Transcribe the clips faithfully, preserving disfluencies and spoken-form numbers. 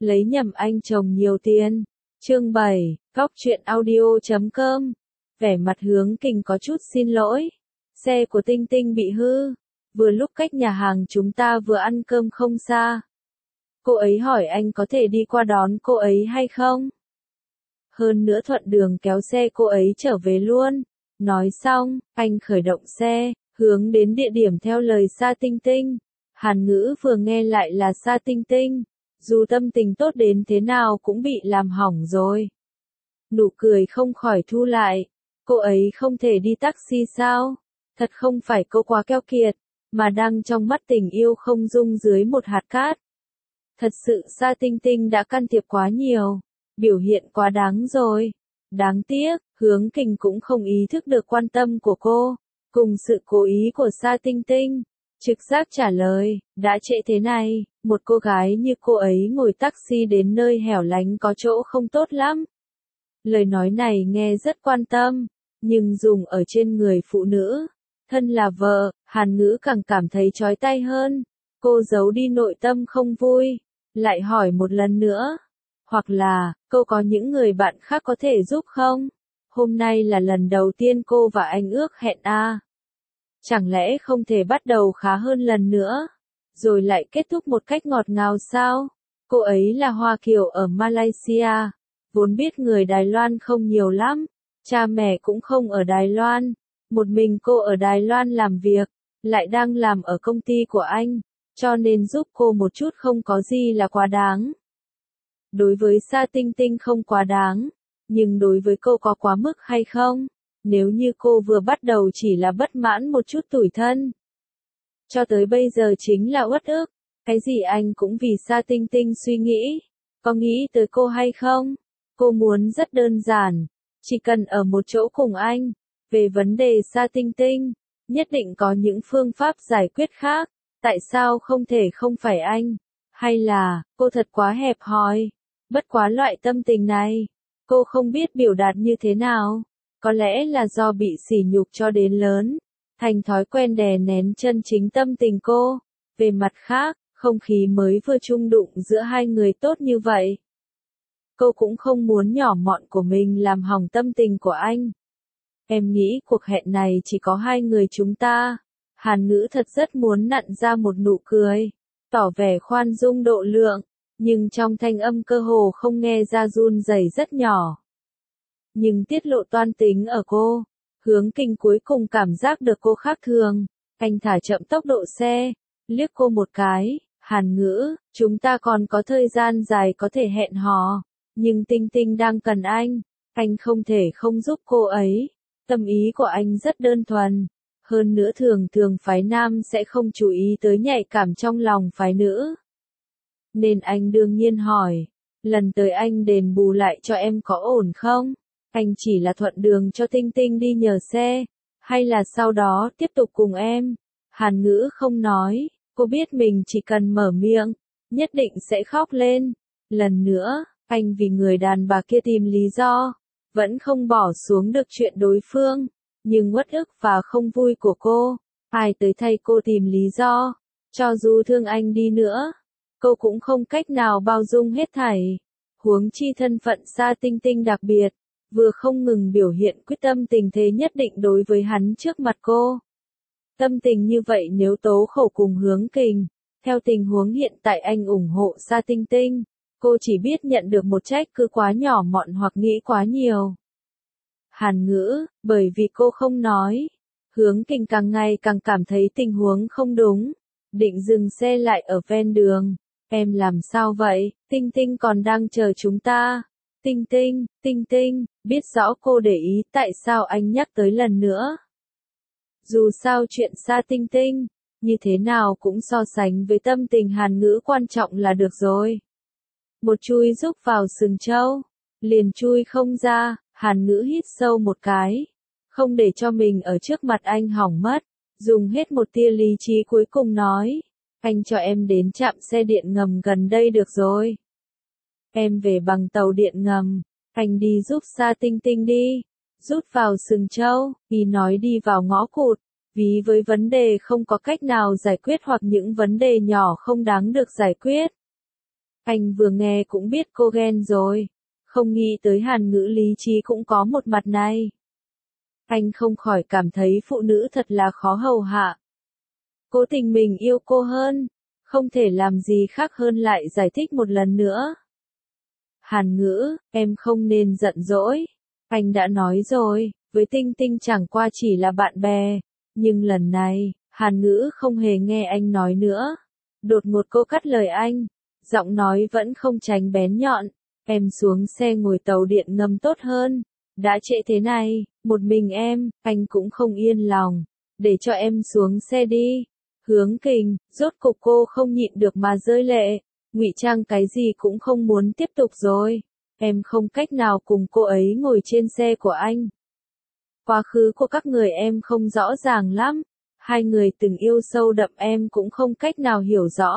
lấy nhầm anh chồng nhiều tiền. Chương bảy, Góc truyện audio chấm com. Vẻ mặt Hướng Kình có chút xin lỗi. Xe của Tinh Tinh bị hư. Vừa lúc cách nhà hàng chúng ta vừa ăn cơm không xa. Cô ấy hỏi anh có thể đi qua đón cô ấy hay không? Hơn nữa thuận đường kéo xe cô ấy trở về luôn. Nói xong, anh khởi động xe, hướng đến địa điểm theo lời Sa Tinh Tinh. Hàn Ngữ vừa nghe lại là Sa Tinh Tinh. Dù tâm tình tốt đến thế nào cũng bị làm hỏng rồi. Nụ cười không khỏi thu lại. Cô ấy không thể đi taxi sao? Thật không phải cô quá keo kiệt, mà đang trong mắt tình yêu không dung dưới một hạt cát. Thật sự Sa Tinh Tinh đã can thiệp quá nhiều, biểu hiện quá đáng rồi. Đáng tiếc, Hướng Kình cũng không ý thức được quan tâm của cô, cùng sự cố ý của Sa Tinh Tinh. Trực giác trả lời, đã trễ thế này, một cô gái như cô ấy ngồi taxi đến nơi hẻo lánh có chỗ không tốt lắm. Lời nói này nghe rất quan tâm, nhưng dùng ở trên người phụ nữ, thân là vợ, Hàn Ngữ càng cảm thấy chói tai hơn. Cô giấu đi nội tâm không vui, lại hỏi một lần nữa. Hoặc là, cô có những người bạn khác có thể giúp không? Hôm nay là lần đầu tiên cô và anh ước hẹn à? Chẳng lẽ không thể bắt đầu khá hơn lần nữa, rồi lại kết thúc một cách ngọt ngào sao? Cô ấy là Hoa Kiều ở Malaysia, vốn biết người Đài Loan không nhiều lắm, cha mẹ cũng không ở Đài Loan, một mình cô ở Đài Loan làm việc, lại đang làm ở công ty của anh, cho nên giúp cô một chút không có gì là quá đáng. Đối với Sa Tinh Tinh không quá đáng, nhưng đối với cô có quá mức hay không? Nếu như cô vừa bắt đầu chỉ là bất mãn một chút tủi thân, cho tới bây giờ chính là uất ức, cái gì anh cũng vì Sa Tinh Tinh suy nghĩ, có nghĩ tới cô hay không? Cô muốn rất đơn giản, chỉ cần ở một chỗ cùng anh. Về vấn đề Sa Tinh Tinh, nhất định có những phương pháp giải quyết khác, tại sao không thể không phải anh? Hay là, cô thật quá hẹp hòi? Bất quá loại tâm tình này, cô không biết biểu đạt như thế nào. Có lẽ là do bị sỉ nhục cho đến lớn, thành thói quen đè nén chân chính tâm tình cô. Về mặt khác, không khí mới vừa chung đụng giữa hai người tốt như vậy. Cô cũng không muốn nhỏ mọn của mình làm hỏng tâm tình của anh. Em nghĩ cuộc hẹn này chỉ có hai người chúng ta. Hàn Ngữ thật rất muốn nặn ra một nụ cười, tỏ vẻ khoan dung độ lượng, nhưng trong thanh âm cơ hồ không nghe ra run rẩy rất nhỏ. Nhưng tiết lộ toan tính ở cô, Hướng Kình cuối cùng cảm giác được cô khác thường. Anh thả chậm tốc độ xe, liếc cô một cái. Hàn Ngữ, chúng ta còn có thời gian dài có thể hẹn hò, nhưng Tinh Tinh đang cần anh, anh không thể không giúp cô ấy. Tâm ý của anh rất đơn thuần, hơn nữa thường thường phái nam sẽ không chú ý tới nhạy cảm trong lòng phái nữ. Nên anh đương nhiên hỏi, lần tới anh đền bù lại cho em có ổn không? Anh chỉ là thuận đường cho Tinh Tinh đi nhờ xe, hay là sau đó tiếp tục cùng em? Hàn Ngữ không nói, cô biết mình chỉ cần mở miệng, nhất định sẽ khóc lên. Lần nữa, anh vì người đàn bà kia tìm lý do, vẫn không bỏ xuống được chuyện đối phương, nhưng uất ức và không vui của cô, ai tới thay cô tìm lý do, cho dù thương anh đi nữa, cô cũng không cách nào bao dung hết thảy. Huống chi thân phận Sa Tinh Tinh đặc biệt, vừa không ngừng biểu hiện quyết tâm tình thế nhất định đối với hắn trước mặt cô. Tâm tình như vậy nếu tố khổ cùng Hướng Kình, theo tình huống hiện tại anh ủng hộ Sa Tinh Tinh, cô chỉ biết nhận được một trách cứ quá nhỏ mọn hoặc nghĩ quá nhiều. Hàn Ngữ, bởi vì cô không nói, Hướng Kình càng ngày càng cảm thấy tình huống không đúng, định dừng xe lại ở ven đường. Em làm sao vậy? Tinh Tinh còn đang chờ chúng ta. Tinh Tinh, Tinh Tinh, biết rõ cô để ý tại sao anh nhắc tới lần nữa. Dù sao chuyện Sa Tinh Tinh, như thế nào cũng so sánh với tâm tình Hàn Ngữ quan trọng là được rồi. Một chui rúc vào sừng trâu, liền chui không ra. Hàn Ngữ hít sâu một cái, không để cho mình ở trước mặt anh hỏng mất, dùng hết một tia lý trí cuối cùng nói, anh cho em đến trạm xe điện ngầm gần đây được rồi. Em về bằng tàu điện ngầm, anh đi giúp Sa Tinh Tinh đi, rút vào sừng trâu, vì nói đi vào ngõ cụt, vì với vấn đề không có cách nào giải quyết hoặc những vấn đề nhỏ không đáng được giải quyết. Anh vừa nghe cũng biết cô ghen rồi. Không nghĩ tới Hàn Ngữ lý trí cũng có một mặt này. Anh không khỏi cảm thấy phụ nữ thật là khó hầu hạ. Cố tình mình yêu cô hơn, không thể làm gì khác hơn lại giải thích một lần nữa. Hàn Ngữ, em không nên giận dỗi. Anh đã nói rồi, với Tinh Tinh chẳng qua chỉ là bạn bè. Nhưng lần này, Hàn Ngữ không hề nghe anh nói nữa. Đột ngột cô cắt lời anh, giọng nói vẫn không tránh bén nhọn. Em xuống xe ngồi tàu điện ngầm tốt hơn. Đã trễ thế này, một mình em, anh cũng không yên lòng. Để cho em xuống xe đi. Hướng Kình, rốt cục cô không nhịn được mà rơi lệ. Ngụy trang cái gì cũng không muốn tiếp tục rồi. Em không cách nào cùng cô ấy ngồi trên xe của anh. Quá khứ của các người em không rõ ràng lắm. Hai người từng yêu sâu đậm em cũng không cách nào hiểu rõ.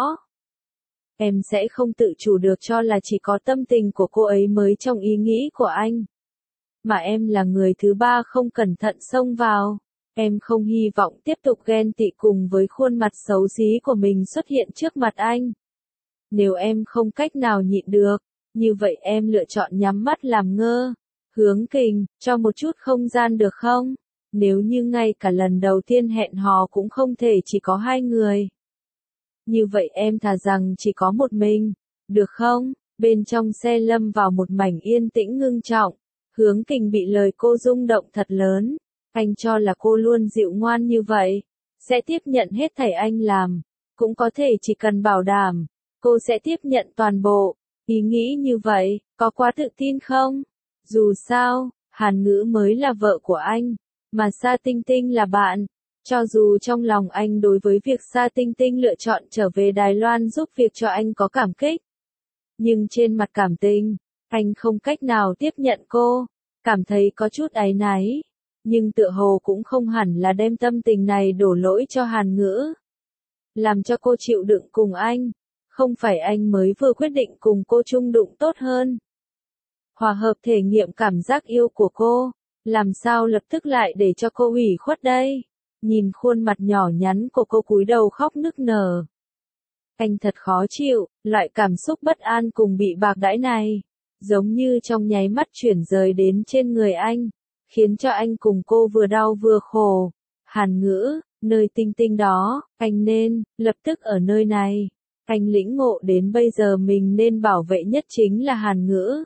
Em sẽ không tự chủ được cho là chỉ có tâm tình của cô ấy mới trong ý nghĩ của anh. Mà em là người thứ ba không cẩn thận xông vào. Em không hy vọng tiếp tục ghen tị cùng với khuôn mặt xấu xí của mình xuất hiện trước mặt anh. Nếu em không cách nào nhịn được, như vậy em lựa chọn nhắm mắt làm ngơ. Hướng Kình, cho một chút không gian được không? Nếu như ngay cả lần đầu tiên hẹn hò cũng không thể chỉ có hai người. Như vậy em thà rằng chỉ có một mình, được không? Bên trong xe lâm vào một mảnh yên tĩnh ngưng trọng. Hướng Kình bị lời cô rung động thật lớn. Anh cho là cô luôn dịu ngoan như vậy, sẽ tiếp nhận hết thảy anh làm. Cũng có thể chỉ cần bảo đảm, cô sẽ tiếp nhận toàn bộ. Ý nghĩ như vậy, có quá tự tin không? Dù sao, Hàn Ngữ mới là vợ của anh, mà Sa Tinh Tinh là bạn. Cho dù trong lòng anh đối với việc Sa Tinh Tinh lựa chọn trở về Đài Loan giúp việc cho anh có cảm kích. Nhưng trên mặt cảm tình, anh không cách nào tiếp nhận cô, cảm thấy có chút áy náy. Nhưng tựa hồ cũng không hẳn là đem tâm tình này đổ lỗi cho Hàn Ngữ. Làm cho cô chịu đựng cùng anh. Không phải anh mới vừa quyết định cùng cô chung đụng tốt hơn. Hòa hợp thể nghiệm cảm giác yêu của cô. Làm sao lập tức lại để cho cô ủy khuất đây? Nhìn khuôn mặt nhỏ nhắn của cô cúi đầu khóc nức nở. Anh thật khó chịu, loại cảm xúc bất an cùng bị bạc đãi này. Giống như trong nháy mắt chuyển rời đến trên người anh. Khiến cho anh cùng cô vừa đau vừa khổ. Hàn Ngữ, nơi Tinh Tinh đó, anh nên, lập tức ở nơi này. Anh lĩnh ngộ đến bây giờ mình nên bảo vệ nhất chính là Hàn Ngữ.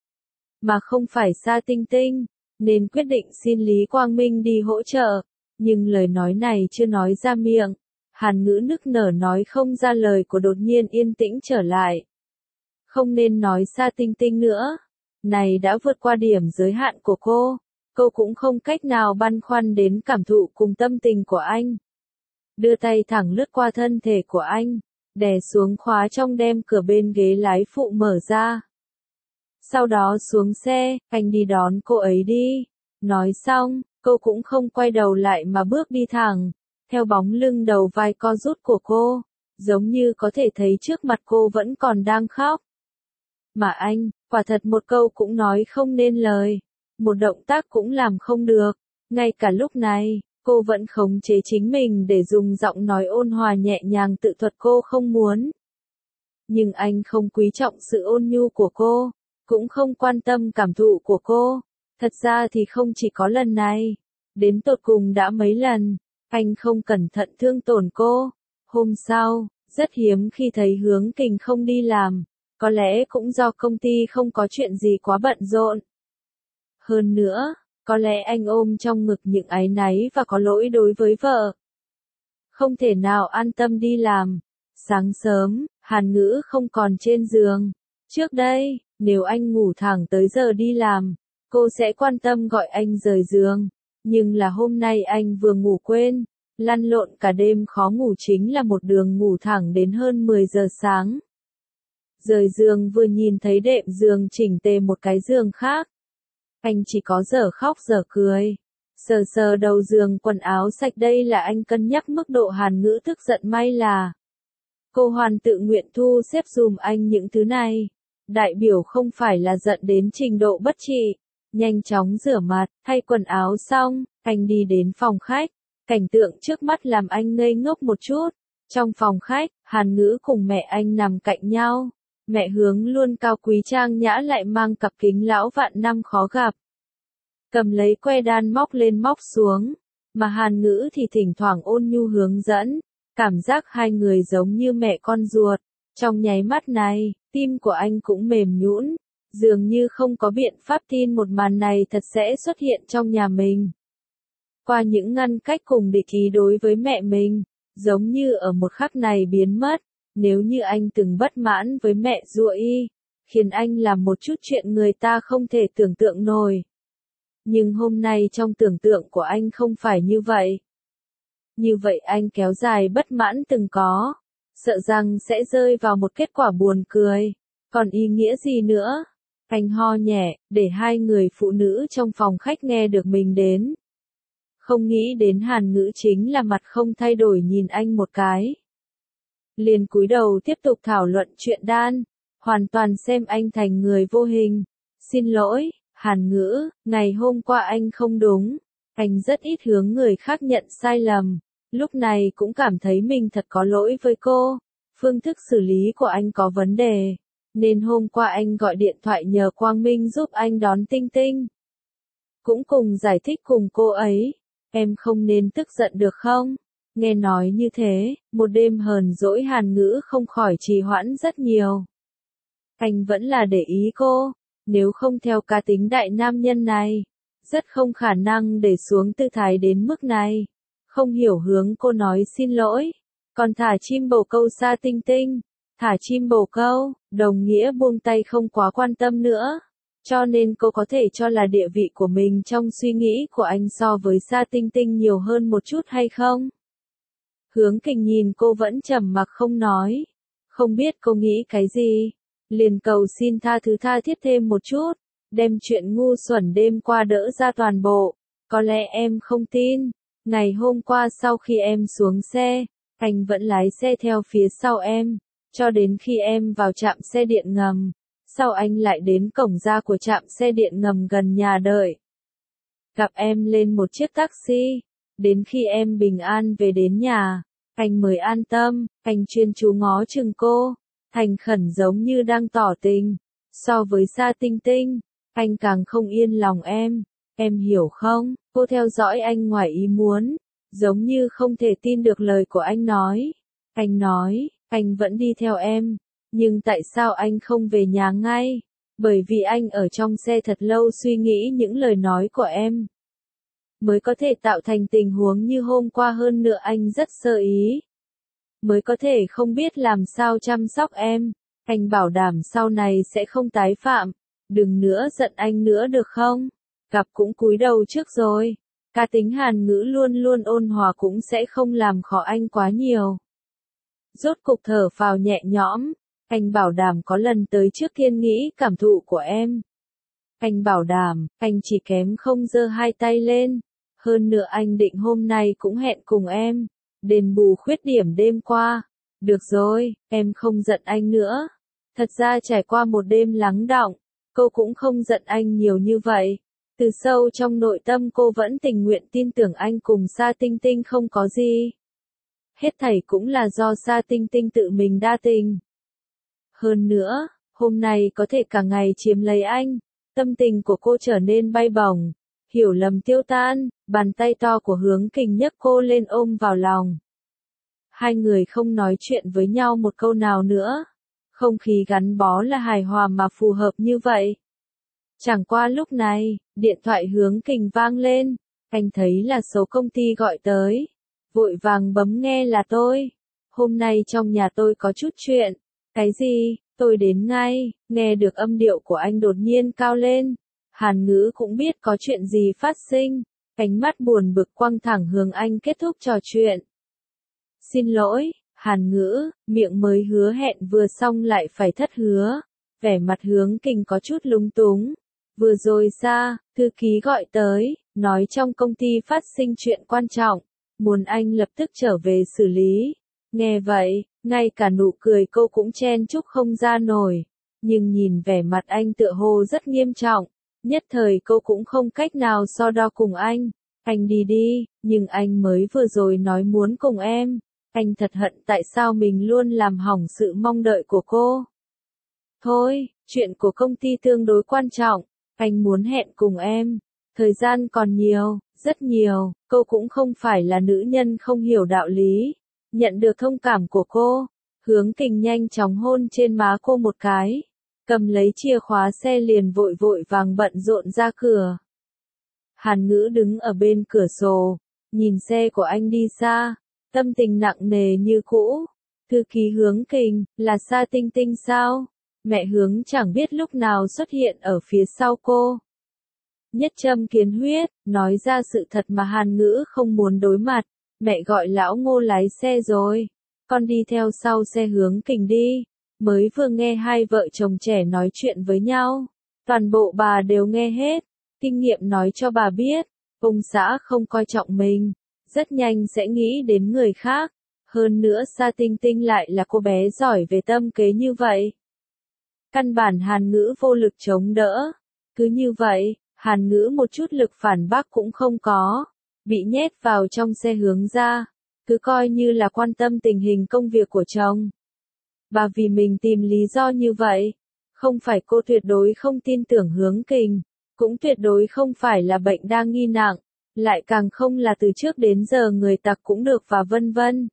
Mà không phải Sa Tinh Tinh, nên quyết định xin Lý Quang Minh đi hỗ trợ. Nhưng lời nói này chưa nói ra miệng. Hàn Ngữ nức nở nói không ra lời của đột nhiên yên tĩnh trở lại. Không nên nói Sa Tinh Tinh nữa. Này đã vượt qua điểm giới hạn của cô. Cô cũng không cách nào băn khoăn đến cảm thụ cùng tâm tình của anh. Đưa tay thẳng lướt qua thân thể của anh, đè xuống khóa trong đem cửa bên ghế lái phụ mở ra. Sau đó xuống xe, anh đi đón cô ấy đi. Nói xong, cô cũng không quay đầu lại mà bước đi thẳng, theo bóng lưng đầu vai co rút của cô, giống như có thể thấy trước mặt cô vẫn còn đang khóc. Mà anh, quả thật một câu cũng nói không nên lời. Một động tác cũng làm không được. Ngay cả lúc này, cô vẫn khống chế chính mình để dùng giọng nói ôn hòa nhẹ nhàng tự thuật cô không muốn. Nhưng anh không quý trọng sự ôn nhu của cô, cũng không quan tâm cảm thụ của cô. Thật ra thì không chỉ có lần này, đến tột cùng đã mấy lần, anh không cẩn thận thương tổn cô. Hôm sau, rất hiếm khi thấy Hướng Kình không đi làm, có lẽ cũng do công ty không có chuyện gì quá bận rộn. Hơn nữa, có lẽ anh ôm trong ngực những áy náy và có lỗi đối với vợ. Không thể nào an tâm đi làm. Sáng sớm, Hàn Ngữ không còn trên giường. Trước đây, nếu anh ngủ thẳng tới giờ đi làm, cô sẽ quan tâm gọi anh rời giường. Nhưng là hôm nay anh vừa ngủ quên, lăn lộn cả đêm khó ngủ chính là một đường ngủ thẳng đến hơn mười giờ sáng. Rời giường vừa nhìn thấy đệm giường chỉnh tề một cái giường khác. Anh chỉ có dở khóc dở cười. Sờ sờ đầu giường quần áo sạch đây là anh cân nhắc mức độ Hàn Ngữ tức giận may là. Cô hoàn tự nguyện thu xếp dùm anh những thứ này. Đại biểu không phải là giận đến trình độ bất trị. Nhanh chóng rửa mặt, thay quần áo xong, anh đi đến phòng khách. Cảnh tượng trước mắt làm anh ngây ngốc một chút. Trong phòng khách, Hàn Ngữ cùng mẹ anh nằm cạnh nhau. Mẹ Hướng luôn cao quý trang nhã lại mang cặp kính lão vạn năm khó gặp. Cầm lấy que đan móc lên móc xuống, mà Hàn Ngữ thì thỉnh thoảng ôn nhu hướng dẫn, cảm giác hai người giống như mẹ con ruột. Trong nháy mắt này, tim của anh cũng mềm nhũn, dường như không có biện pháp tin một màn này thật sẽ xuất hiện trong nhà mình. Qua những ngăn cách cùng địch ý đối với mẹ mình, giống như ở một khắc này biến mất, nếu như anh từng bất mãn với mẹ Dụa Y, khiến anh làm một chút chuyện người ta không thể tưởng tượng nổi. Nhưng hôm nay trong tưởng tượng của anh không phải như vậy. Như vậy anh kéo dài bất mãn từng có, sợ rằng sẽ rơi vào một kết quả buồn cười, còn ý nghĩa gì nữa? Anh ho nhẹ, để hai người phụ nữ trong phòng khách nghe được mình đến. Không nghĩ đến Hàn Ngữ chính là mặt không thay đổi nhìn anh một cái. Liền cúi đầu tiếp tục thảo luận chuyện đan, hoàn toàn xem anh thành người vô hình. Xin lỗi, Hàn Ngữ, ngày hôm qua anh không đúng. Anh rất ít hướng người khác nhận sai lầm. Lúc này cũng cảm thấy mình thật có lỗi với cô. Phương thức xử lý của anh có vấn đề. Nên hôm qua anh gọi điện thoại nhờ Quang Minh giúp anh đón Tinh Tinh. Cũng cùng giải thích cùng cô ấy. Em không nên tức giận được không? Nghe nói như thế, một đêm hờn dỗi Hàn Ngữ không khỏi trì hoãn rất nhiều. Anh vẫn là để ý cô. Nếu không theo cá tính đại nam nhân này, rất không khả năng để xuống tư thái đến mức này. Không hiểu hướng cô nói xin lỗi. Còn thả chim bồ câu xa Tinh Tinh. Thả chim bồ câu, đồng nghĩa buông tay không quá quan tâm nữa. Cho nên cô có thể cho là địa vị của mình trong suy nghĩ của anh so với Sa Tinh Tinh nhiều hơn một chút hay không? Hướng Kình nhìn cô vẫn trầm mặc không nói. Không biết cô nghĩ cái gì. Liền cầu xin tha thứ tha thiết thêm một chút. Đem chuyện ngu xuẩn đêm qua đỡ ra toàn bộ. Có lẽ em không tin. Ngày hôm qua sau khi em xuống xe, anh vẫn lái xe theo phía sau em. Cho đến khi em vào trạm xe điện ngầm. Sau anh lại đến cổng ra của trạm xe điện ngầm gần nhà đợi. Gặp em lên một chiếc taxi. Đến khi em bình an về đến nhà, anh mới an tâm. Anh chuyên chú ngó chừng cô, thành khẩn giống như đang tỏ tình. So với Sa Tinh Tinh, anh càng không yên lòng em. Em hiểu không? Cô theo dõi anh ngoài ý muốn, giống như không thể tin được lời của anh nói. Anh nói, anh vẫn đi theo em. Nhưng tại sao anh không về nhà ngay? Bởi vì anh ở trong xe thật lâu suy nghĩ những lời nói của em. Mới có thể tạo thành tình huống như hôm qua, hơn nữa anh rất sơ ý. Mới có thể không biết làm sao chăm sóc em. Anh bảo đảm sau này sẽ không tái phạm. Đừng nữa giận anh nữa được không? Gặp cũng cúi đầu trước rồi. Cá tính Hàn Ngữ luôn luôn ôn hòa cũng sẽ không làm khó anh quá nhiều. Rốt cục thở phào nhẹ nhõm. Anh bảo đảm có lần tới trước thiên nghĩ cảm thụ của em. Anh bảo đảm, anh chỉ kém không giơ hai tay lên. Hơn nữa anh định hôm nay cũng hẹn cùng em. Đền bù khuyết điểm đêm qua. Được rồi, em không giận anh nữa. Thật ra trải qua một đêm lắng đọng, cô cũng không giận anh nhiều như vậy. Từ sâu trong nội tâm cô vẫn tình nguyện tin tưởng anh cùng Sa Tinh Tinh không có gì. Hết thảy cũng là do Sa Tinh Tinh tự mình đa tình. Hơn nữa, hôm nay có thể cả ngày chiếm lấy anh, tâm tình của cô trở nên bay bổng, hiểu lầm tiêu tan, bàn tay to của Hướng Kình nhấc cô lên ôm vào lòng. Hai người không nói chuyện với nhau một câu nào nữa, không khí gắn bó là hài hòa mà phù hợp như vậy. Chẳng qua lúc này, điện thoại Hướng Kình vang lên, anh thấy là số công ty gọi tới, vội vàng bấm nghe là tôi. Hôm nay trong nhà tôi có chút chuyện. Cái gì? Tôi đến ngay. Nghe được âm điệu của anh đột nhiên cao lên. Hàn Ngữ cũng biết có chuyện gì phát sinh. Ánh mắt buồn bực quăng thẳng hướng anh kết thúc trò chuyện. Xin lỗi, Hàn Ngữ, miệng mới hứa hẹn vừa xong lại phải thất hứa. Vẻ mặt Hướng Kình có chút lúng túng. Vừa rồi ra, thư ký gọi tới, nói trong công ty phát sinh chuyện quan trọng, muốn anh lập tức trở về xử lý. Nghe vậy, ngay cả nụ cười cô cũng chen chúc không ra nổi. Nhưng nhìn vẻ mặt anh tựa hồ rất nghiêm trọng, nhất thời cô cũng không cách nào so đo cùng anh. Anh đi đi, nhưng anh mới vừa rồi nói muốn cùng em. Anh thật hận tại sao mình luôn làm hỏng sự mong đợi của cô. Thôi, chuyện của công ty tương đối quan trọng, anh muốn hẹn cùng em. Thời gian còn nhiều, rất nhiều, cô cũng không phải là nữ nhân không hiểu đạo lý. Nhận được thông cảm của cô, Hướng Kình nhanh chóng hôn trên má cô một cái. Cầm lấy chìa khóa xe liền vội vội vàng bận rộn ra cửa. Hàn Ngữ đứng ở bên cửa sổ, nhìn xe của anh đi xa, tâm tình nặng nề như cũ. Thư ký Hướng Kình, là Sa Tinh Tinh sao? Mẹ Hướng chẳng biết lúc nào xuất hiện ở phía sau cô. Nhất châm kiến huyết, nói ra sự thật mà Hàn Ngữ không muốn đối mặt. Mẹ gọi lão Ngô lái xe rồi. Con đi theo sau xe Hướng Kình đi. Mới vừa nghe hai vợ chồng trẻ nói chuyện với nhau. Toàn bộ bà đều nghe hết. Kinh nghiệm nói cho bà biết, ông xã không coi trọng mình. Rất nhanh sẽ nghĩ đến người khác. Hơn nữa Sa Tinh Tinh lại là cô bé giỏi về tâm kế như vậy. Căn bản Hàn Ngữ vô lực chống đỡ. Cứ như vậy, Hàn Ngữ một chút lực phản bác cũng không có. Bị nhét vào trong xe Hướng ra. Cứ coi như là quan tâm tình hình công việc của chồng. Và vì mình tìm lý do như vậy. Không phải cô tuyệt đối không tin tưởng Hướng Kình. Cũng tuyệt đối không phải là bệnh đa nghi nặng. Lại càng không là từ trước đến giờ người tặc cũng được và vân vân.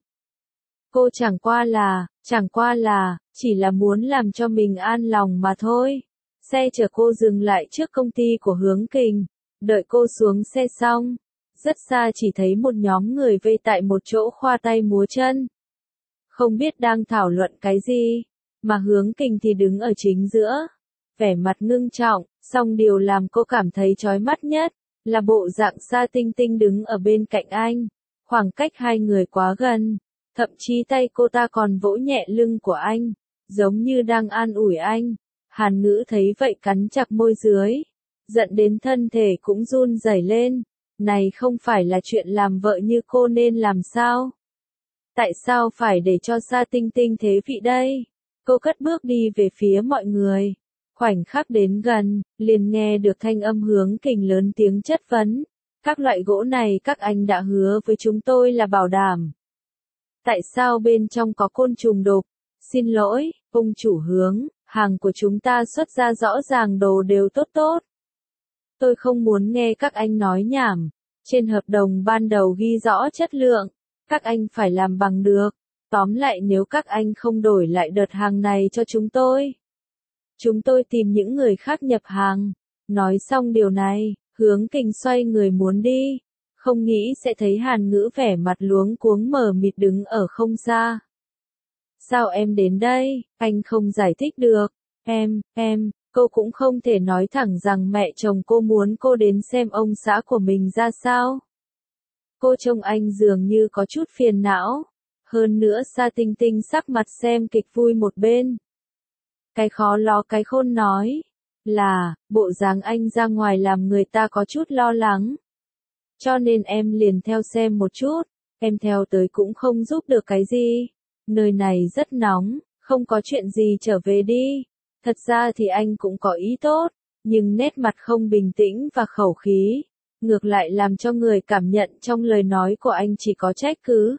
Cô chẳng qua là, chẳng qua là, chỉ là muốn làm cho mình an lòng mà thôi. Xe chở cô dừng lại trước công ty của Hướng Kình. Đợi cô xuống xe xong. Rất xa chỉ thấy một nhóm người vây tại một chỗ khoa tay múa chân. Không biết đang thảo luận cái gì. Mà Hướng Kình thì đứng ở chính giữa. Vẻ mặt ngưng trọng, song điều làm cô cảm thấy chói mắt nhất. Là bộ dạng Sa Tinh Tinh đứng ở bên cạnh anh. Khoảng cách hai người quá gần. Thậm chí tay cô ta còn vỗ nhẹ lưng của anh. Giống như đang an ủi anh. Hàn Ngữ thấy vậy cắn chặt môi dưới. Giận đến thân thể cũng run rẩy lên. Này không phải là chuyện làm vợ như cô nên làm sao? Tại sao phải để cho Sa Tinh Tinh thế vị đây? Cô cất bước đi về phía mọi người. Khoảnh khắc đến gần, liền nghe được thanh âm Hướng Kình lớn tiếng chất vấn. Các loại gỗ này các anh đã hứa với chúng tôi là bảo đảm. Tại sao bên trong có côn trùng độc? Xin lỗi, ông chủ Hướng, hàng của chúng ta xuất ra rõ ràng đồ đều tốt tốt. Tôi không muốn nghe các anh nói nhảm. Trên hợp đồng ban đầu ghi rõ chất lượng. Các anh phải làm bằng được. Tóm lại nếu các anh không đổi lại đợt hàng này cho chúng tôi. Chúng tôi tìm những người khác nhập hàng. Nói xong điều này, Hướng Kình xoay người muốn đi. Không nghĩ sẽ thấy Hàn Ngữ vẻ mặt luống cuống mờ mịt đứng ở không xa. Sao em đến đây? Anh không giải thích được. Em, em, cô cũng không thể nói thẳng rằng mẹ chồng cô muốn cô đến xem ông xã của mình ra sao. Cô trông anh dường như có chút phiền não. Hơn nữa Sa Tinh Tinh sắc mặt xem kịch vui một bên. Cái khó lo cái khôn nói. Là, bộ dáng anh ra ngoài làm người ta có chút lo lắng. Cho nên em liền theo xem một chút. Em theo tới cũng không giúp được cái gì. Nơi này rất nóng, không có chuyện gì trở về đi. Thật ra thì anh cũng có ý tốt. Nhưng nét mặt không bình tĩnh và khẩu khí. Ngược lại làm cho người cảm nhận trong lời nói của anh chỉ có trách cứ.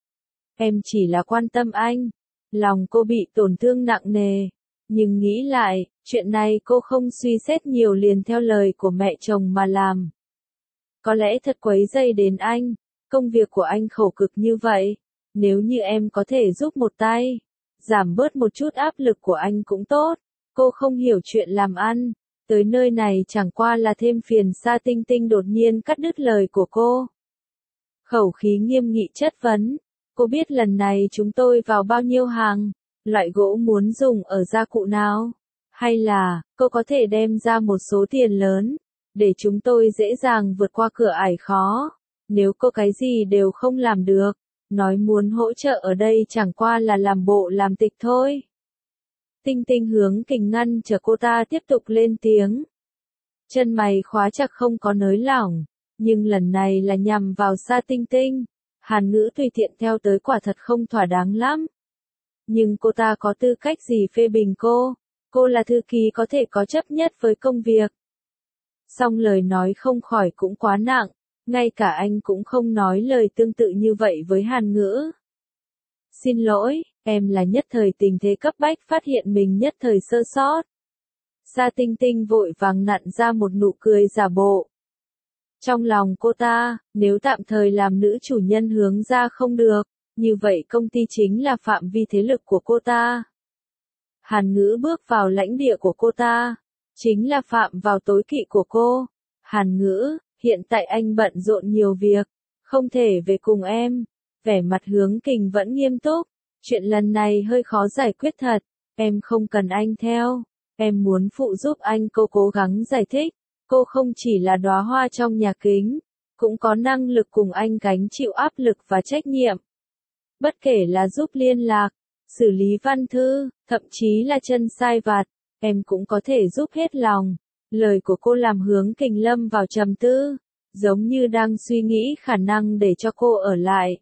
Em chỉ là quan tâm anh. Lòng cô bị tổn thương nặng nề. Nhưng nghĩ lại, chuyện này cô không suy xét nhiều liền theo lời của mẹ chồng mà làm. Có lẽ thật quấy dày đến anh. Công việc của anh khổ cực như vậy. Nếu như em có thể giúp một tay. Giảm bớt một chút áp lực của anh cũng tốt. Cô không hiểu chuyện làm ăn. Tới nơi này chẳng qua là thêm phiền. Sa Tinh Tinh đột nhiên cắt đứt lời của cô. Khẩu khí nghiêm nghị chất vấn. Cô biết lần này chúng tôi vào bao nhiêu hàng? Loại gỗ muốn dùng ở gia cụ nào? Hay là, cô có thể đem ra một số tiền lớn, để chúng tôi dễ dàng vượt qua cửa ải khó? Nếu cô cái gì đều không làm được, nói muốn hỗ trợ ở đây chẳng qua là làm bộ làm tịch thôi. Tinh Tinh Hướng Kình ngăn chờ cô ta tiếp tục lên tiếng. Chân mày khóa chặt không có nới lỏng, nhưng lần này là nhằm vào Sa Tinh Tinh. Hàn Ngữ tùy tiện theo tới quả thật không thỏa đáng lắm. Nhưng cô ta có tư cách gì phê bình cô? Cô là thư ký có thể có chấp nhất với công việc. Song lời nói không khỏi cũng quá nặng, ngay cả anh cũng không nói lời tương tự như vậy với Hàn Ngữ. Xin lỗi, Em là nhất thời tình thế cấp bách phát hiện mình nhất thời sơ sót. Sa Tinh Tinh vội vàng nặn ra một nụ cười giả bộ. Trong lòng cô ta, nếu tạm thời làm nữ chủ nhân Hướng gia không được, như vậy công ty chính là phạm vi thế lực của cô ta. Hàn Ngữ bước vào lãnh địa của cô ta, chính là phạm vào tối kỵ của cô. Hàn Ngữ, hiện tại anh bận rộn nhiều việc, không thể về cùng em. Vẻ mặt Hướng Kình vẫn nghiêm túc, chuyện lần này hơi khó giải quyết thật, em không cần anh theo, em muốn phụ giúp anh. Cô cố gắng giải thích, cô không chỉ là đóa hoa trong nhà kính, cũng có năng lực cùng anh gánh chịu áp lực và trách nhiệm. Bất kể là giúp liên lạc, xử lý văn thư, thậm chí là chân sai vặt, em cũng có thể giúp hết lòng. Lời của cô làm Hướng Kình lâm vào trầm tư, giống như đang suy nghĩ khả năng để cho cô ở lại.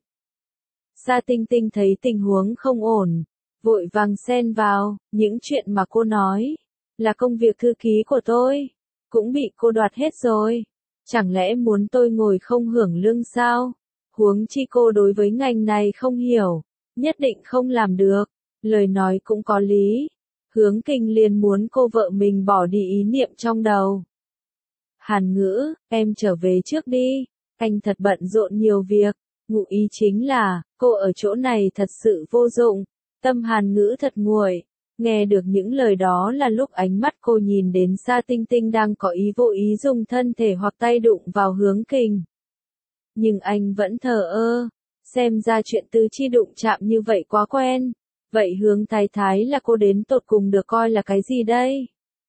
Sa Tinh Tinh thấy tình huống không ổn, vội vàng xen vào, những chuyện mà cô nói, là công việc thư ký của tôi, cũng bị cô đoạt hết rồi. Chẳng lẽ muốn tôi ngồi không hưởng lương sao? Huống chi cô đối với ngành này không hiểu, nhất định không làm được. Lời nói cũng có lý. Hướng Kình liền muốn cô vợ mình bỏ đi ý niệm trong đầu. Hàn Ngữ, em trở về trước đi, anh thật bận rộn nhiều việc. Ngụ ý chính là, cô ở chỗ này thật sự vô dụng. Tâm Hàn Ngữ thật nguội. Nghe được những lời đó là lúc ánh mắt cô nhìn đến Sa Tinh Tinh đang có ý vô ý dùng thân thể hoặc tay đụng vào Hướng Kình. Nhưng anh vẫn thờ ơ, xem ra chuyện tứ chi đụng chạm như vậy quá quen. Vậy Hướng Thái Thái là cô đến tột cùng được coi là cái gì đây?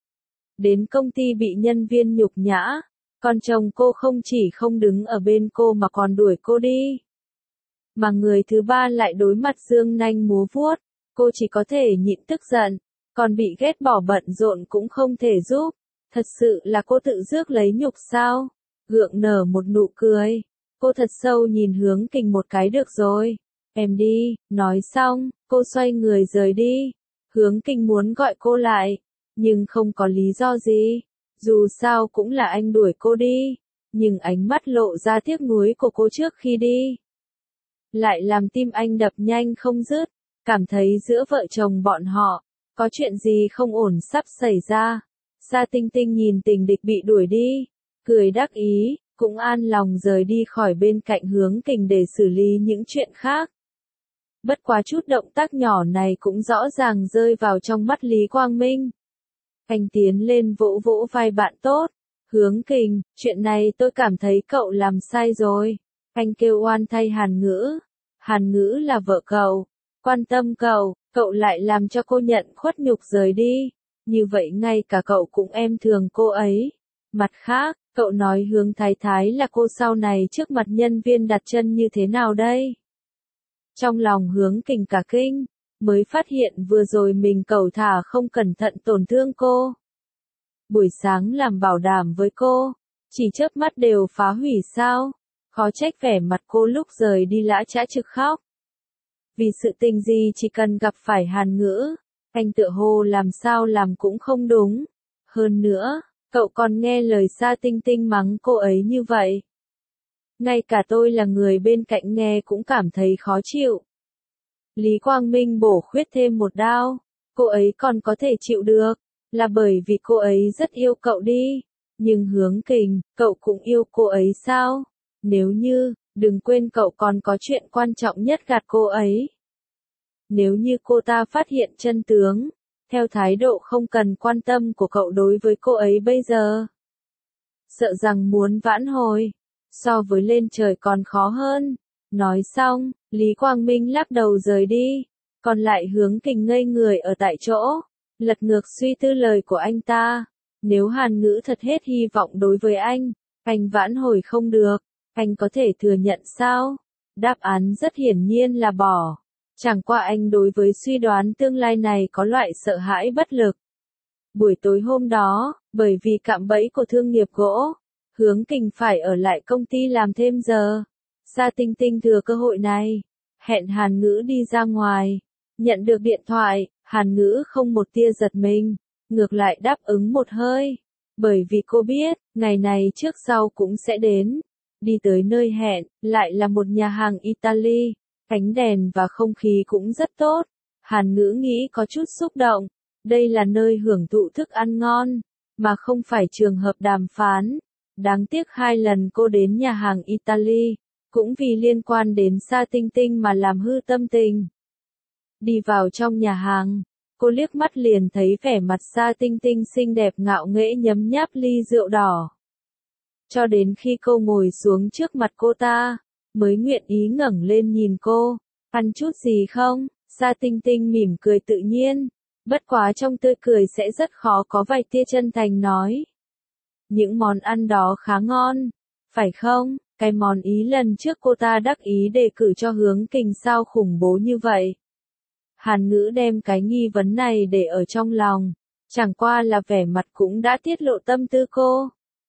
Đến công ty bị nhân viên nhục nhã, còn chồng cô không chỉ không đứng ở bên cô mà còn đuổi cô đi. Mà người thứ ba lại đối mặt dương nanh múa vuốt, cô chỉ có thể nhịn tức giận, còn bị ghét bỏ bận rộn cũng không thể giúp. Thật sự là cô tự rước lấy nhục sao? Gượng nở một nụ cười, cô thật sâu nhìn Hướng Kình một cái. Được rồi, em đi. Nói xong, cô xoay người rời đi. Hướng Kình muốn gọi cô lại, nhưng không có lý do gì. Dù sao cũng là anh đuổi cô đi, nhưng ánh mắt lộ ra tiếc nuối của cô trước khi đi, lại làm tim anh đập nhanh không dứt, cảm thấy giữa vợ chồng bọn họ, có chuyện gì không ổn sắp xảy ra. Sa Tinh Tinh nhìn tình địch bị đuổi đi, cười đắc ý, cũng an lòng rời đi khỏi bên cạnh Hướng Kình để xử lý những chuyện khác. Bất quá chút động tác nhỏ này cũng rõ ràng rơi vào trong mắt Lý Quang Minh. Anh tiến lên vỗ vỗ vai bạn tốt. Hướng Kình, chuyện này tôi cảm thấy cậu làm sai rồi. Anh kêu oan thay Hàn Ngữ. Hàn Ngữ là vợ cậu, quan tâm cậu, cậu lại làm cho cô nhận khuất nhục rời đi. Như vậy ngay cả cậu cũng em thường cô ấy. Mặt khác, cậu nói Hướng Thái Thái là cô sau này trước mặt nhân viên đặt chân như thế nào đây? Trong lòng Hướng Kình cả kinh, mới phát hiện vừa rồi mình cẩu thả không cẩn thận tổn thương cô. Buổi sáng làm bảo đảm với cô, chỉ chớp mắt đều phá hủy sao? Khó trách vẻ mặt cô lúc rời đi lã chã trực khóc. Vì sự tình gì chỉ cần gặp phải Hàn Ngữ, anh tựa hồ làm sao làm cũng không đúng. Hơn nữa, cậu còn nghe lời Sa Tinh Tinh mắng cô ấy như vậy. Ngay cả tôi là người bên cạnh nghe cũng cảm thấy khó chịu. Lý Quang Minh bổ khuyết thêm một đao, cô ấy còn có thể chịu được, là bởi vì cô ấy rất yêu cậu đi. Nhưng Hướng Kình, cậu cũng yêu cô ấy sao? Nếu như, đừng quên cậu còn có chuyện quan trọng nhất gạt cô ấy. Nếu như cô ta phát hiện chân tướng, theo thái độ không cần quan tâm của cậu đối với cô ấy bây giờ, sợ rằng muốn vãn hồi, so với lên trời còn khó hơn. Nói xong, Lý Quang Minh lắc đầu rời đi, còn lại Hướng Kình ngây người ở tại chỗ, lật ngược suy tư lời của anh ta. Nếu Hàn Ngữ thật hết hy vọng đối với anh, anh vãn hồi không được, anh có thể thừa nhận sao? Đáp án rất hiển nhiên là bỏ. Chẳng qua anh đối với suy đoán tương lai này có loại sợ hãi bất lực. Buổi tối hôm đó, bởi vì cạm bẫy của thương nghiệp gỗ, Hướng Kình phải ở lại công ty làm thêm giờ. Sa Tinh Tinh thừa cơ hội này, hẹn Hàn Ngữ đi ra ngoài. Nhận được điện thoại, Hàn Ngữ không một tia giật mình, ngược lại đáp ứng một hơi. Bởi vì cô biết, ngày này trước sau cũng sẽ đến. Đi tới nơi hẹn, lại là một nhà hàng Italy. Ánh đèn và không khí cũng rất tốt. Hàn Ngữ nghĩ có chút xúc động, đây là nơi hưởng thụ thức ăn ngon, mà không phải trường hợp đàm phán. Đáng tiếc hai lần cô đến nhà hàng Italy, cũng vì liên quan đến Sa Tinh Tinh mà làm hư tâm tình. Đi vào trong nhà hàng, cô liếc mắt liền thấy vẻ mặt Sa Tinh Tinh xinh đẹp ngạo nghễ nhấm nháp ly rượu đỏ. Cho đến khi cô ngồi xuống trước mặt cô ta, mới nguyện ý ngẩng lên nhìn cô, ăn chút gì không? Sa Tinh Tinh mỉm cười tự nhiên, bất quá trong tươi cười sẽ rất khó có vài tia chân thành nói. Những món ăn đó khá ngon, phải không? Cái món ý lần trước cô ta đắc ý đề cử cho Hướng Kình sao khủng bố như vậy. Hàn Ngữ đem cái nghi vấn này để ở trong lòng, chẳng qua là vẻ mặt cũng đã tiết lộ tâm tư cô.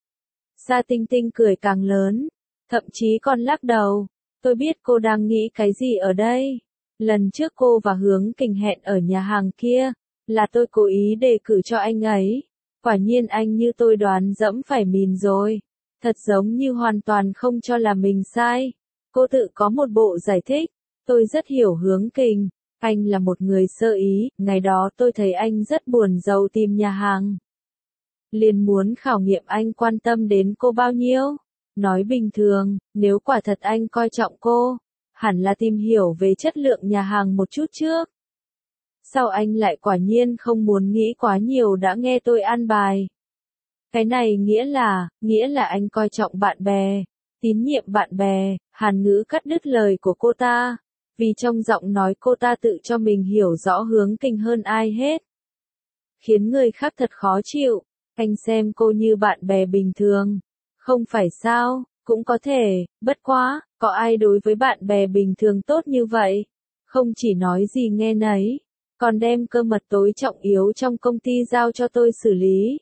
Sa Tinh Tinh cười càng lớn, thậm chí còn lắc đầu, tôi biết cô đang nghĩ cái gì ở đây. Lần trước cô và Hướng Kình hẹn ở nhà hàng kia, là tôi cố ý đề cử cho anh ấy. Quả nhiên anh như tôi đoán dẫm phải mìn rồi. Thật giống như hoàn toàn không cho là mình sai. Cô tự có một bộ giải thích. Tôi rất hiểu Hướng Kình. Anh là một người sơ ý. Ngày đó tôi thấy anh rất buồn rầu tìm nhà hàng. Liền muốn khảo nghiệm anh quan tâm đến cô bao nhiêu. Nói bình thường, nếu quả thật anh coi trọng cô, hẳn là tìm hiểu về chất lượng nhà hàng một chút trước. Sao anh lại quả nhiên không muốn nghĩ quá nhiều đã nghe tôi an bài. Cái này nghĩa là, nghĩa là anh coi trọng bạn bè, tín nhiệm bạn bè. Hàn Ngữ cắt đứt lời của cô ta, vì trong giọng nói cô ta tự cho mình hiểu rõ Hướng Kình hơn ai hết. Khiến người khác thật khó chịu, anh xem cô như bạn bè bình thường. Không phải sao, cũng có thể, bất quá, có ai đối với bạn bè bình thường tốt như vậy? Không chỉ nói gì nghe nấy, còn đem cơ mật tối trọng yếu trong công ty giao cho tôi xử lý.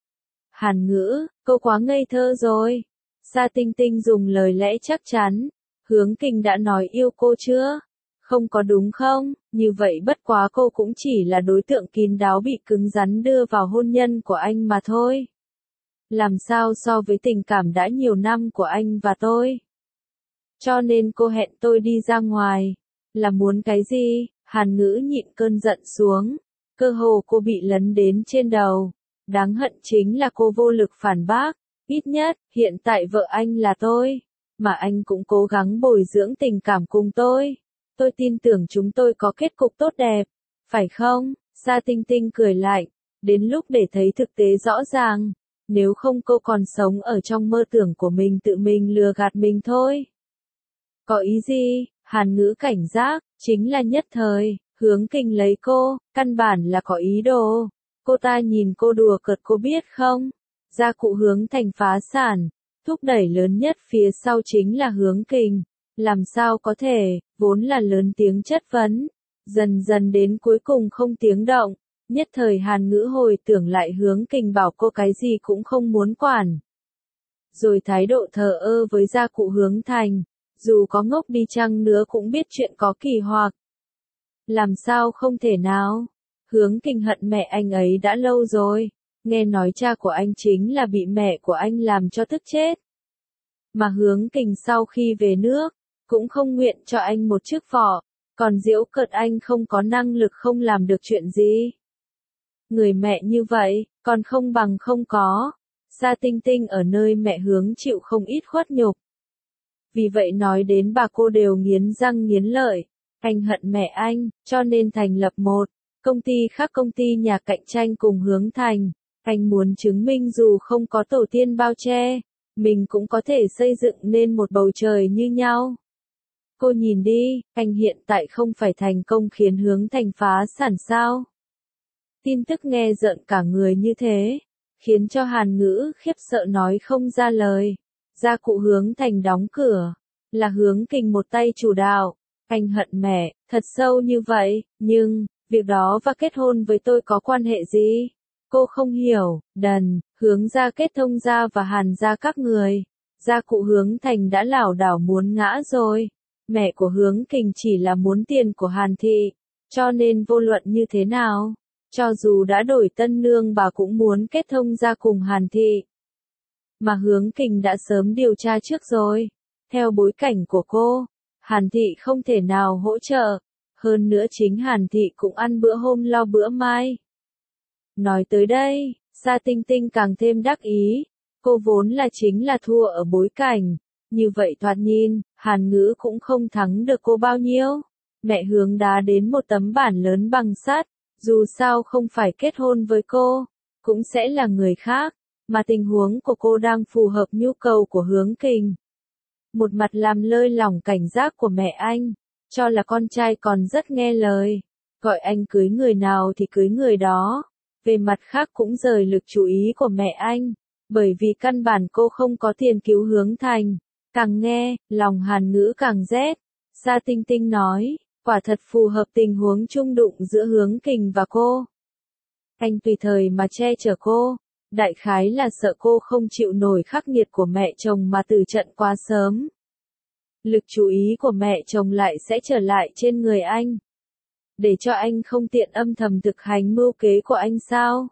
Hàn Ngữ, cô quá ngây thơ rồi. Sa Tinh Tinh dùng lời lẽ chắc chắn. Hướng Kình đã nói yêu cô chưa? Không có đúng không? Như vậy bất quá cô cũng chỉ là đối tượng kín đáo bị cứng rắn đưa vào hôn nhân của anh mà thôi. Làm sao so với tình cảm đã nhiều năm của anh và tôi? Cho nên cô hẹn tôi đi ra ngoài. Là muốn cái gì? Hàn Ngữ nhịn cơn giận xuống. Cơ hồ cô bị lấn đến trên đầu. Đáng hận chính là cô vô lực phản bác. Ít nhất, hiện tại vợ anh là tôi. Mà anh cũng cố gắng bồi dưỡng tình cảm cùng tôi. Tôi tin tưởng chúng tôi có kết cục tốt đẹp. Phải không? Sa Tinh Tinh cười lạnh. Đến lúc để thấy thực tế rõ ràng. Nếu không cô còn sống ở trong mơ tưởng của mình tự mình lừa gạt mình thôi. Có ý gì? Hàn Ngữ cảnh giác, chính là nhất thời. Hướng Kình lấy cô, căn bản là có ý đồ. Cô ta nhìn cô đùa cợt cô biết không? Gia cụ Hướng Thành phá sản, thúc đẩy lớn nhất phía sau chính là Hướng Kình. Làm sao có thể, vốn là lớn tiếng chất vấn. Dần dần đến cuối cùng không tiếng động. Nhất thời Hàn Ngữ hồi tưởng lại Hướng Kình bảo cô cái gì cũng không muốn quản. Rồi thái độ thờ ơ với gia cụ Hướng Thành. Dù có ngốc đi chăng nữa cũng biết chuyện có kỳ hoặc. Làm sao không thể nào? Hướng Kình hận mẹ anh ấy đã lâu rồi. Nghe nói cha của anh chính là bị mẹ của anh làm cho tức chết. Mà Hướng Kình sau khi về nước, cũng không nguyện cho anh một chiếc phỏ. Còn giễu cợt anh không có năng lực không làm được chuyện gì. Người mẹ như vậy, còn không bằng không có. Sa Tinh Tinh ở nơi mẹ Hướng chịu không ít khuất nhục. Vì vậy nói đến bà cô đều nghiến răng nghiến lợi. Anh hận mẹ anh, cho nên thành lập một công ty khác, công ty nhà cạnh tranh cùng Hướng Thành. Anh muốn chứng minh dù không có tổ tiên bao che, mình cũng có thể xây dựng nên một bầu trời như nhau. Cô nhìn đi, anh hiện tại không phải thành công khiến Hướng Thành phá sản sao? Tin tức nghe rợn cả người như thế, khiến cho Hàn Ngữ khiếp sợ nói không ra lời. Gia cụ Hướng Thành đóng cửa, là Hướng Kình một tay chủ đạo. Anh hận mẹ, thật sâu như vậy, nhưng, việc đó và kết hôn với tôi có quan hệ gì? Cô không hiểu, đần, Hướng gia kết thông gia và Hàn gia các người. Gia cụ Hướng Thành đã lảo đảo muốn ngã rồi. Mẹ của Hướng Kình chỉ là muốn tiền của Hàn thị, cho nên vô luận như thế nào, cho dù đã đổi tân nương bà cũng muốn kết thông gia cùng Hàn thị. Mà Hướng Kình đã sớm điều tra trước rồi. Theo bối cảnh của cô, Hàn thị không thể nào hỗ trợ. Hơn nữa chính Hàn Thị cũng ăn bữa hôm lo bữa mai. Nói tới đây, Sa Tinh Tinh càng thêm đắc ý, cô vốn là chính là thua ở bối cảnh, như vậy thoạt nhìn, Hàn Ngữ cũng không thắng được cô bao nhiêu. Mẹ Hướng đá đến một tấm bản lớn bằng sắt, dù sao không phải kết hôn với cô, cũng sẽ là người khác, mà tình huống của cô đang phù hợp nhu cầu của Hướng Kình. Một mặt làm lơi lỏng cảnh giác của mẹ anh, cho là con trai còn rất nghe lời, gọi anh cưới người nào thì cưới người đó. Về mặt khác cũng rời lực chú ý của mẹ anh, bởi vì căn bản cô không có tiền cứu Hướng Thành. Càng nghe, lòng Hàn Ngữ càng rét. Sa Tinh Tinh nói, quả thật phù hợp tình huống chung đụng giữa Hướng Kình và cô. Anh tùy thời mà che chở cô, đại khái là sợ cô không chịu nổi khắc nghiệt của mẹ chồng mà từ trận quá sớm. Lực chú ý của mẹ chồng lại sẽ trở lại trên người anh. Để cho anh không tiện âm thầm thực hành mưu kế của anh sao?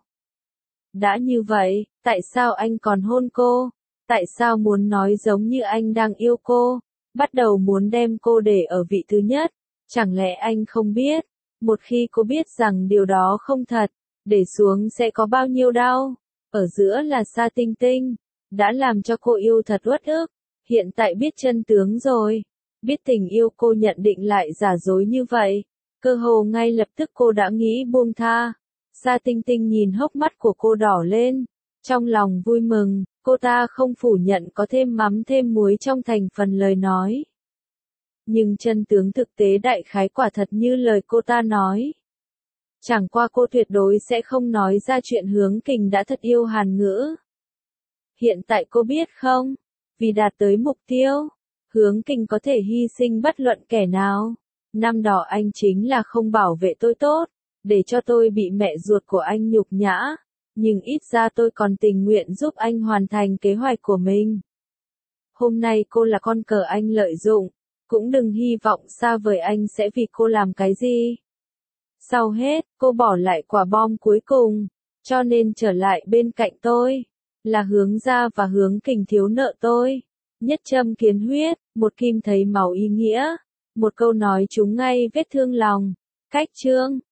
Đã như vậy, tại sao anh còn hôn cô? Tại sao muốn nói giống như anh đang yêu cô? Bắt đầu muốn đem cô để ở vị thứ nhất? Chẳng lẽ anh không biết? Một khi cô biết rằng điều đó không thật, để xuống sẽ có bao nhiêu đau? Ở giữa là Sa Tinh Tinh, đã làm cho cô yêu thật uất ức. Hiện tại biết chân tướng rồi, biết tình yêu cô nhận định lại giả dối như vậy. Cơ hồ ngay lập tức cô đã nghĩ buông tha. Sa Tinh Tinh nhìn hốc mắt của cô đỏ lên, trong lòng vui mừng, cô ta không phủ nhận có thêm mắm thêm muối trong thành phần lời nói. Nhưng chân tướng thực tế đại khái quả thật như lời cô ta nói. Chẳng qua cô tuyệt đối sẽ không nói ra chuyện Hướng Kình đã thật yêu Hàn Ngữ. Hiện tại cô biết không, vì đạt tới mục tiêu, Hướng Kình có thể hy sinh bất luận kẻ nào. Năm đó anh chính là không bảo vệ tôi tốt, để cho tôi bị mẹ ruột của anh nhục nhã, nhưng ít ra tôi còn tình nguyện giúp anh hoàn thành kế hoạch của mình. Hôm nay cô là con cờ anh lợi dụng, cũng đừng hy vọng xa vời anh sẽ vì cô làm cái gì. Sau hết, cô bỏ lại quả bom cuối cùng, cho nên trở lại bên cạnh tôi, là Hướng gia và Hướng Kình thiếu nợ tôi. Nhất châm kiến huyết, một kim thấy máu ý nghĩa. Một câu nói trúng ngay vết thương lòng. Cách chương